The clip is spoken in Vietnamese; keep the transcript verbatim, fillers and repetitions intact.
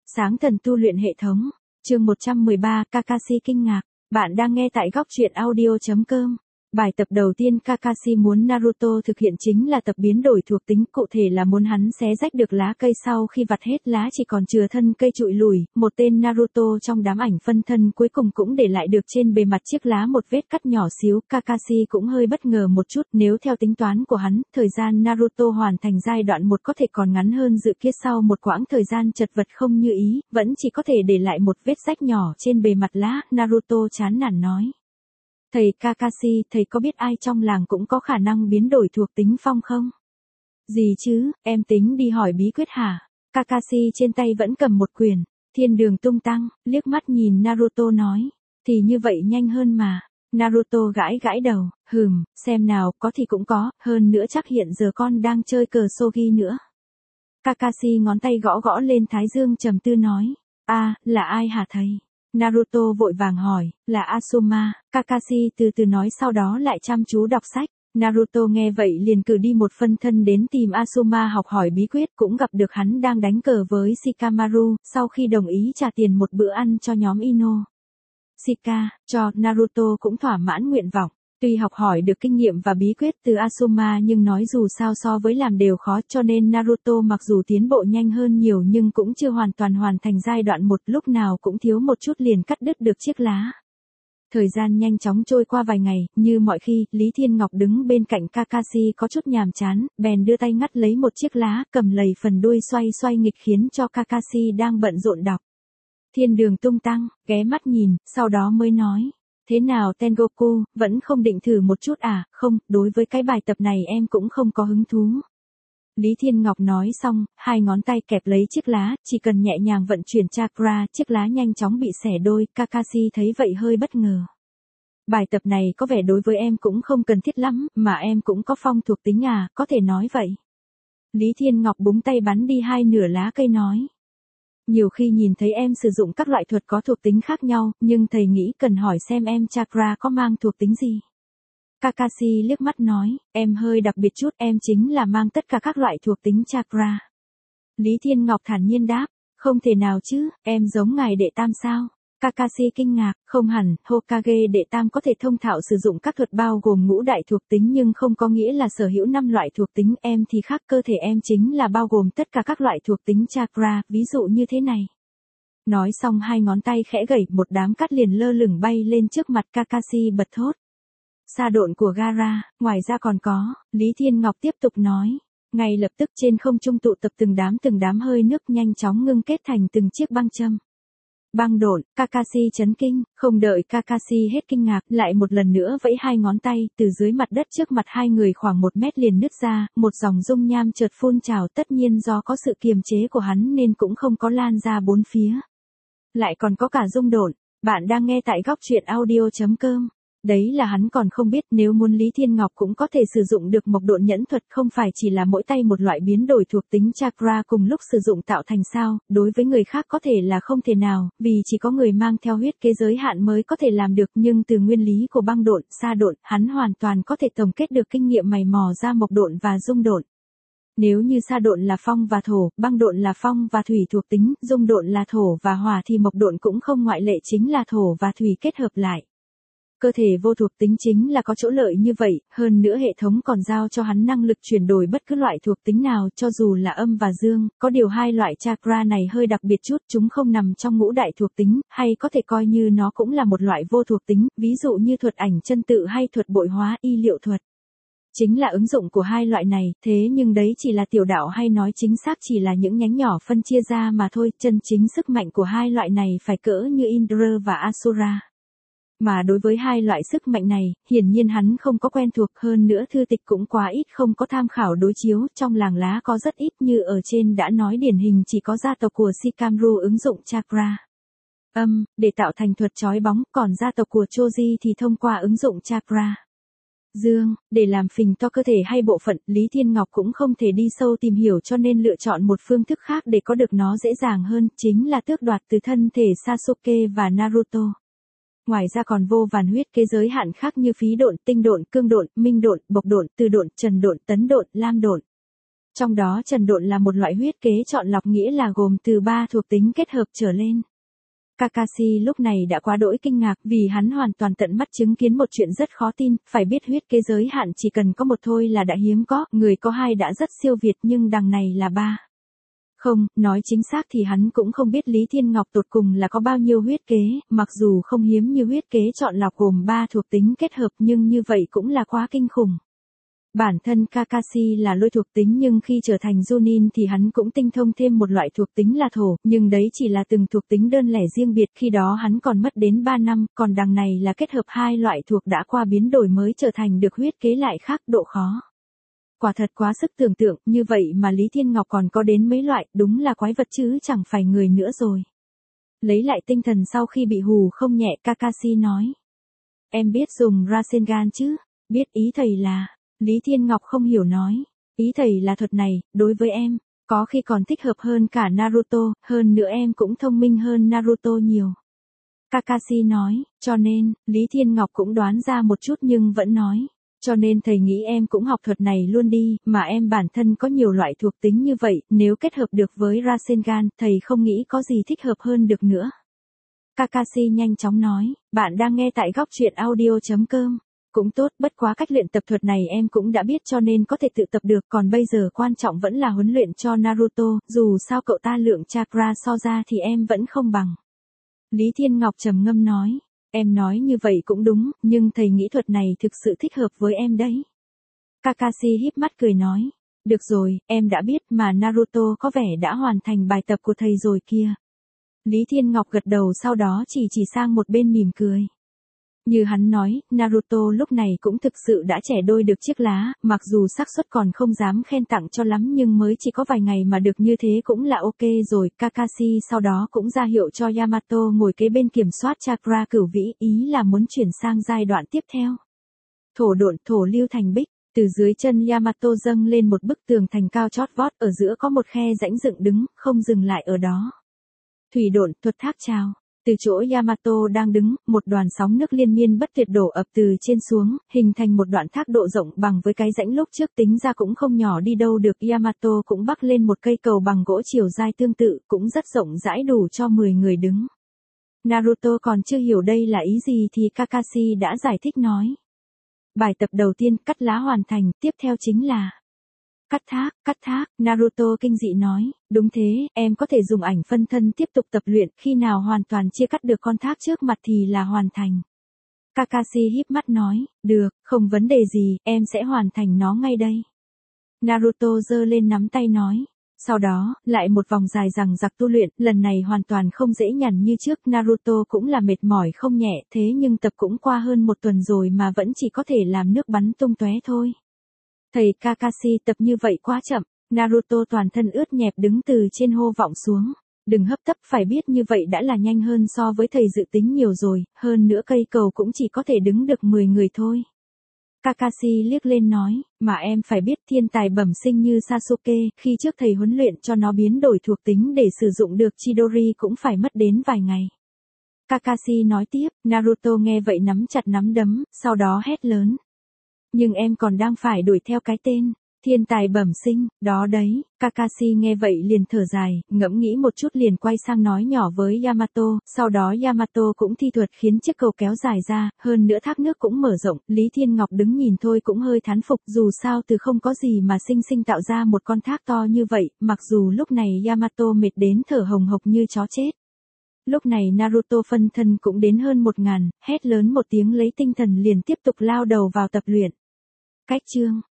Sáng thần tu luyện hệ thống, chương một trăm mười ba, Kakashi kinh ngạc. Bạn đang nghe tại góc truyện audio chấm com. Bài tập đầu tiên Kakashi muốn Naruto thực hiện chính là tập biến đổi thuộc tính, cụ thể là muốn hắn xé rách được lá cây sau khi vặt hết lá chỉ còn chừa thân cây trụi lùi. Một tên Naruto trong đám ảnh phân thân cuối cùng cũng để lại được trên bề mặt chiếc lá một vết cắt nhỏ xíu. Kakashi cũng hơi bất ngờ một chút, nếu theo tính toán của hắn, thời gian Naruto hoàn thành giai đoạn một có thể còn ngắn hơn dự kia. Sau một quãng thời gian chật vật không như ý, vẫn chỉ có thể để lại một vết rách nhỏ trên bề mặt lá. Naruto chán nản nói. Thầy Kakashi, thầy có biết ai trong làng cũng có khả năng biến đổi thuộc tính phong không? Gì chứ, em tính đi hỏi bí quyết hả? Kakashi trên tay vẫn cầm một quyển, Thiên Đường Tung Tăng, liếc mắt nhìn Naruto nói. Thì như vậy nhanh hơn mà. Naruto gãi gãi đầu, hừm, xem nào, có thì cũng có, hơn nữa chắc hiện giờ con đang chơi cờ Sogi nữa. Kakashi ngón tay gõ gõ lên thái dương trầm tư nói. A, à, là ai hả thầy? Naruto vội vàng hỏi, là Asuma. Kakashi từ từ nói, sau đó lại chăm chú đọc sách. Naruto nghe vậy liền cử đi một phân thân đến tìm Asuma học hỏi bí quyết, cũng gặp được hắn đang đánh cờ với Shikamaru, sau khi đồng ý trả tiền một bữa ăn cho nhóm Ino. Shika, cho, Naruto cũng thỏa mãn nguyện vọng. Tuy học hỏi được kinh nghiệm và bí quyết từ Asuma nhưng nói dù sao so với làm đều khó, cho nên Naruto mặc dù tiến bộ nhanh hơn nhiều nhưng cũng chưa hoàn toàn hoàn thành giai đoạn một, lúc nào cũng thiếu một chút liền cắt đứt được chiếc lá. Thời gian nhanh chóng trôi qua vài ngày, như mọi khi, Lý Thiên Ngọc đứng bên cạnh Kakashi có chút nhàm chán, bèn đưa tay ngắt lấy một chiếc lá, cầm lầy phần đuôi xoay xoay nghịch khiến cho Kakashi đang bận rộn đọc. Thiên Đường Tung Tăng, ghé mắt nhìn, sau đó mới nói. Thế nào Tengoku, vẫn không định thử một chút à? Không, đối với cái bài tập này em cũng không có hứng thú. Lý Thiên Ngọc nói xong, hai ngón tay kẹp lấy chiếc lá, chỉ cần nhẹ nhàng vận chuyển chakra, chiếc lá nhanh chóng bị xẻ đôi. Kakashi thấy vậy hơi bất ngờ. Bài tập này có vẻ đối với em cũng không cần thiết lắm, mà em cũng có phong thuộc tính à, có thể nói vậy. Lý Thiên Ngọc búng tay bắn đi hai nửa lá cây nói. Nhiều khi nhìn thấy em sử dụng các loại thuật có thuộc tính khác nhau, nhưng thầy nghĩ cần hỏi xem em chakra có mang thuộc tính gì. Kakashi liếc mắt nói, em hơi đặc biệt chút, em chính là mang tất cả các loại thuộc tính chakra. Lý Thiên Ngọc thản nhiên đáp, không thể nào chứ, em giống ngài đệ tam sao? Kakashi kinh ngạc, không hẳn, Hokage đệ tam có thể thông thạo sử dụng các thuật bao gồm ngũ đại thuộc tính nhưng không có nghĩa là sở hữu năm loại thuộc tính, em thì khác, cơ thể em chính là bao gồm tất cả các loại thuộc tính chakra, ví dụ như thế này. Nói xong hai ngón tay khẽ gẩy, một đám cát liền lơ lửng bay lên trước mặt. Kakashi bật thốt. Sa độn của Gaara, ngoài ra còn có, Lý Thiên Ngọc tiếp tục nói. Ngay lập tức trên không trung tụ tập từng đám từng đám hơi nước nhanh chóng ngưng kết thành từng chiếc băng châm. Băng độn, Kakashi chấn kinh, không đợi Kakashi hết kinh ngạc, lại một lần nữa vẫy hai ngón tay, từ dưới mặt đất trước mặt hai người khoảng một mét liền nứt ra, một dòng dung nham chợt phun trào, tất nhiên do có sự kiềm chế của hắn nên cũng không có lan ra bốn phía. Lại còn có cả dung độn, bạn đang nghe tại góc truyện audio chấm com. Đấy là hắn còn không biết, nếu muốn Lý Thiên Ngọc cũng có thể sử dụng được mộc độn nhẫn thuật, không phải chỉ là mỗi tay một loại biến đổi thuộc tính chakra cùng lúc sử dụng tạo thành sao, đối với người khác có thể là không thể nào, vì chỉ có người mang theo huyết kế giới hạn mới có thể làm được, nhưng từ nguyên lý của băng độn, sa độn, hắn hoàn toàn có thể tổng kết được kinh nghiệm mày mò ra mộc độn và dung độn. Nếu như sa độn là phong và thổ, băng độn là phong và thủy thuộc tính, dung độn là thổ và hỏa thì mộc độn cũng không ngoại lệ, chính là thổ và thủy kết hợp lại. Cơ thể vô thuộc tính chính là có chỗ lợi như vậy, hơn nữa hệ thống còn giao cho hắn năng lực chuyển đổi bất cứ loại thuộc tính nào, cho dù là âm và dương, có điều hai loại chakra này hơi đặc biệt chút, chúng không nằm trong ngũ đại thuộc tính, hay có thể coi như nó cũng là một loại vô thuộc tính, ví dụ như thuật ảnh chân tự hay thuật bội hóa, y liệu thuật. Chính là ứng dụng của hai loại này, thế nhưng đấy chỉ là tiểu đạo, hay nói chính xác chỉ là những nhánh nhỏ phân chia ra mà thôi, chân chính sức mạnh của hai loại này phải cỡ như Indra và Asura. Mà đối với hai loại sức mạnh này, hiển nhiên hắn không có quen thuộc, hơn nữa thư tịch cũng quá ít, không có tham khảo đối chiếu, trong làng lá có rất ít, như ở trên đã nói điển hình chỉ có gia tộc của Shikamaru ứng dụng chakra âm, để tạo thành thuật chói bóng, còn gia tộc của Choji thì thông qua ứng dụng chakra dương, để làm phình to cơ thể hay bộ phận. Lý Thiên Ngọc cũng không thể đi sâu tìm hiểu cho nên lựa chọn một phương thức khác để có được nó dễ dàng hơn, chính là tước đoạt từ thân thể Sasuke và Naruto. Ngoài ra còn vô vàn huyết kế giới hạn khác như phí độn, tinh độn, cương độn, minh độn, bộc độn, từ độn, trần độn, tấn độn, lam độn. Trong đó trần độn là một loại huyết kế chọn lọc, nghĩa là gồm từ ba thuộc tính kết hợp trở lên. Kakashi lúc này đã quá đỗi kinh ngạc vì hắn hoàn toàn tận mắt chứng kiến một chuyện rất khó tin, phải biết huyết kế giới hạn chỉ cần có một thôi là đã hiếm có, người có hai đã rất siêu việt nhưng đằng này là ba. Không, nói chính xác thì hắn cũng không biết Lý Thiên Ngọc tột cùng là có bao nhiêu huyết kế, mặc dù không hiếm như huyết kế chọn lọc gồm ba thuộc tính kết hợp nhưng như vậy cũng là quá kinh khủng. Bản thân Kakashi là lôi thuộc tính nhưng khi trở thành Chunin thì hắn cũng tinh thông thêm một loại thuộc tính là thổ, nhưng đấy chỉ là từng thuộc tính đơn lẻ riêng biệt, khi đó hắn còn mất đến ba năm, còn đằng này là kết hợp hai loại thuộc đã qua biến đổi mới trở thành được huyết kế lại khác, độ khó. Quả thật quá sức tưởng tượng, như vậy mà Lý Thiên Ngọc còn có đến mấy loại, đúng là quái vật chứ chẳng phải người nữa rồi. Lấy lại tinh thần sau khi bị hù không nhẹ, Kakashi nói. Em biết dùng Rasengan chứ? Biết, ý thầy là... Lý Thiên Ngọc không hiểu nói. Ý thầy là thuật này, đối với em, có khi còn thích hợp hơn cả Naruto, hơn nữa em cũng thông minh hơn Naruto nhiều. Kakashi nói, cho nên, Lý Thiên Ngọc cũng đoán ra một chút nhưng vẫn nói. Cho nên thầy nghĩ em cũng học thuật này luôn đi, mà em bản thân có nhiều loại thuộc tính như vậy, nếu kết hợp được với Rasengan, thầy không nghĩ có gì thích hợp hơn được nữa. Kakashi nhanh chóng nói, bạn đang nghe tại góc truyện audio chấm com. Cũng tốt, bất quá cách luyện tập thuật này em cũng đã biết cho nên có thể tự tập được, còn bây giờ quan trọng vẫn là huấn luyện cho Naruto, dù sao cậu ta lượng chakra so ra thì em vẫn không bằng. Lý Thiên Ngọc trầm ngâm nói, em nói như vậy cũng đúng, nhưng thầy nghĩ thuật này thực sự thích hợp với em đấy. Kakashi híp mắt cười nói, được rồi, em đã biết mà Naruto có vẻ đã hoàn thành bài tập của thầy rồi kia. Lý Thiên Ngọc gật đầu sau đó chỉ chỉ sang một bên mỉm cười. Như hắn nói, Naruto lúc này cũng thực sự đã trẻ đôi được chiếc lá, mặc dù xác suất còn không dám khen tặng cho lắm nhưng mới chỉ có vài ngày mà được như thế cũng là ok rồi. Kakashi sau đó cũng ra hiệu cho Yamato ngồi kế bên kiểm soát chakra cửu vĩ, ý là muốn chuyển sang giai đoạn tiếp theo. Thổ độn, thổ lưu thành bích, từ dưới chân Yamato dâng lên một bức tường thành cao chót vót, ở giữa có một khe rãnh dựng đứng, không dừng lại ở đó. Thủy độn, thuật thác trào. Từ chỗ Yamato đang đứng, một đoàn sóng nước liên miên bất tuyệt đổ ập từ trên xuống, hình thành một đoạn thác độ rộng bằng với cái rãnh lúc trước tính ra cũng không nhỏ đi đâu được. Yamato cũng bắc lên một cây cầu bằng gỗ chiều dai tương tự, cũng rất rộng rãi đủ cho mười người đứng. Naruto còn chưa hiểu đây là ý gì thì Kakashi đã giải thích nói. Bài tập đầu tiên, cắt lá hoàn thành, tiếp theo chính là... Cắt thác, cắt thác, Naruto kinh dị nói, đúng thế, em có thể dùng ảnh phân thân tiếp tục tập luyện, khi nào hoàn toàn chia cắt được con thác trước mặt thì là hoàn thành. Kakashi híp mắt nói, được, không vấn đề gì, em sẽ hoàn thành nó ngay đây. Naruto giơ lên nắm tay nói. Sau đó, lại một vòng dài dằng dặc tu luyện, lần này hoàn toàn không dễ nhằn như trước, Naruto cũng là mệt mỏi không nhẹ, thế nhưng tập cũng qua hơn một tuần rồi mà vẫn chỉ có thể làm nước bắn tung tóe thôi. Thầy Kakashi tập như vậy quá chậm, Naruto toàn thân ướt nhẹp đứng từ trên hô vọng xuống. Đừng hấp tấp, phải biết như vậy đã là nhanh hơn so với thầy dự tính nhiều rồi, hơn nữa cây cầu cũng chỉ có thể đứng được mười người thôi. Kakashi liếc lên nói, mà em phải biết thiên tài bẩm sinh như Sasuke, khi trước thầy huấn luyện cho nó biến đổi thuộc tính để sử dụng được Chidori cũng phải mất đến vài ngày. Kakashi nói tiếp, Naruto nghe vậy nắm chặt nắm đấm, sau đó hét lớn. Nhưng em còn đang phải đuổi theo cái tên, thiên tài bẩm sinh, đó đấy. Kakashi nghe vậy liền thở dài, ngẫm nghĩ một chút liền quay sang nói nhỏ với Yamato, sau đó Yamato cũng thi thuật khiến chiếc cầu kéo dài ra, hơn nữa thác nước cũng mở rộng, Lý Thiên Ngọc đứng nhìn thôi cũng hơi thán phục, dù sao từ không có gì mà sinh sinh tạo ra một con thác to như vậy, mặc dù lúc này Yamato mệt đến thở hồng hộc như chó chết. Lúc này Naruto phân thân cũng đến hơn một ngàn, hét lớn một tiếng lấy tinh thần liền tiếp tục lao đầu vào tập luyện. Cách chương